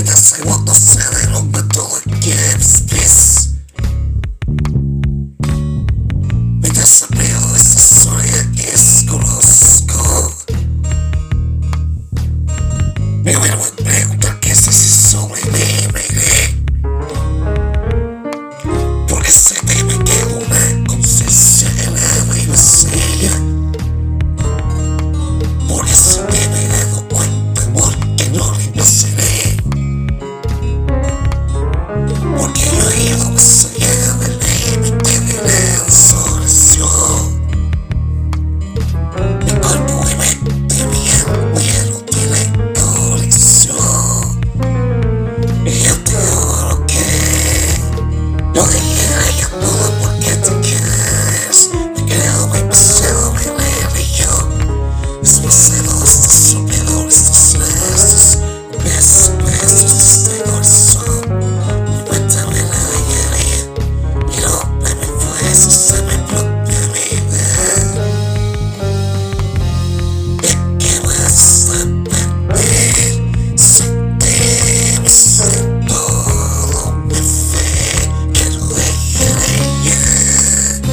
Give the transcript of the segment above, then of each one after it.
30 segundos se derrumba todo el que ves. Me desapego de esta historia que desconozco. Me vuelvo a preguntar qué sé si sobreviviré. Porque se teme que una conciencia helada y vacía. Porque se teme dado cuenta amor que no renaceré. Porque yo he ido más allá del límite de la desolación. Mi cuerpo y mente, mi alma y el útil colección. Y yo te juro que no dejé ya todo porque te quedas. Me creo demasiado veneno y yo desplazado estos soñadores, estos lazos, besos de este corazón. Cuéntame la alegría, mi nombre me fue, se me propia vida. ¿De qué vas a perder? Sin todo mi fe, que no dejaré ya.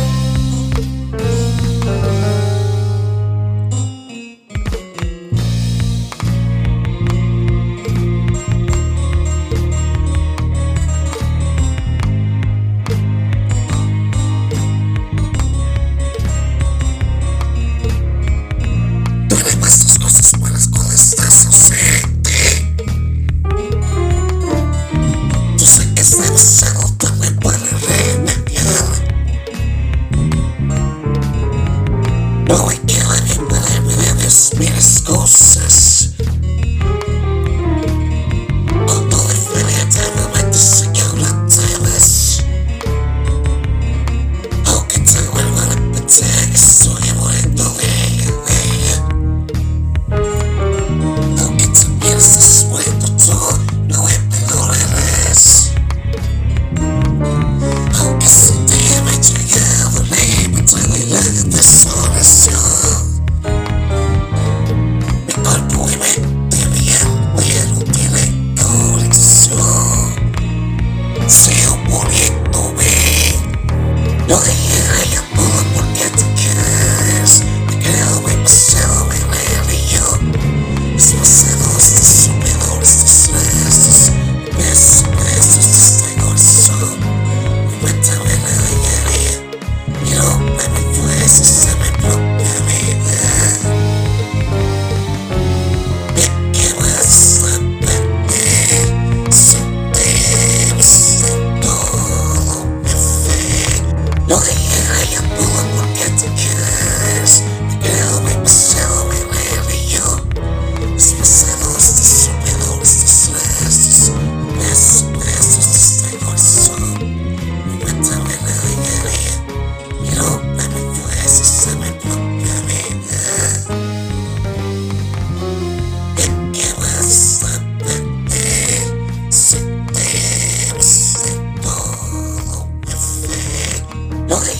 Duelen más tus cosas buenas cuando estás ausente. Tú sé que es demasiado tarde para remediar. No hay que remediarme de mil excusas. Cuando definitivamente sé que no temes. Aunque te vuelva a repetir que estoy muriendo de ella. Aunque también estés muriendo tú, no me perdonarás. Aunque sin ti me he llegado al límite de la desolación. Mi cuerpo y mente, mi alma y el útil colección. Sigo muriéndome. No dejé ya todo porque te quedas. Me creo demasiado veneno y yo desplazado estos soñadores, estos lazos, besos de este corazón. Cuéntame la alegría, mi nombre me fue, se me propia vida. ¿De qué vas a perder? Sin ti, todo mi fe. No dejé ya todo porque te quedas. Me creo demasiado veneno y yo desplazado estos soñadores, estos lazos, besos de este corazón. Cuéntame la alegría, mi nombre me fue, se me propia vida. ¿De qué vas a perder? Sin ti, todo mi fe. No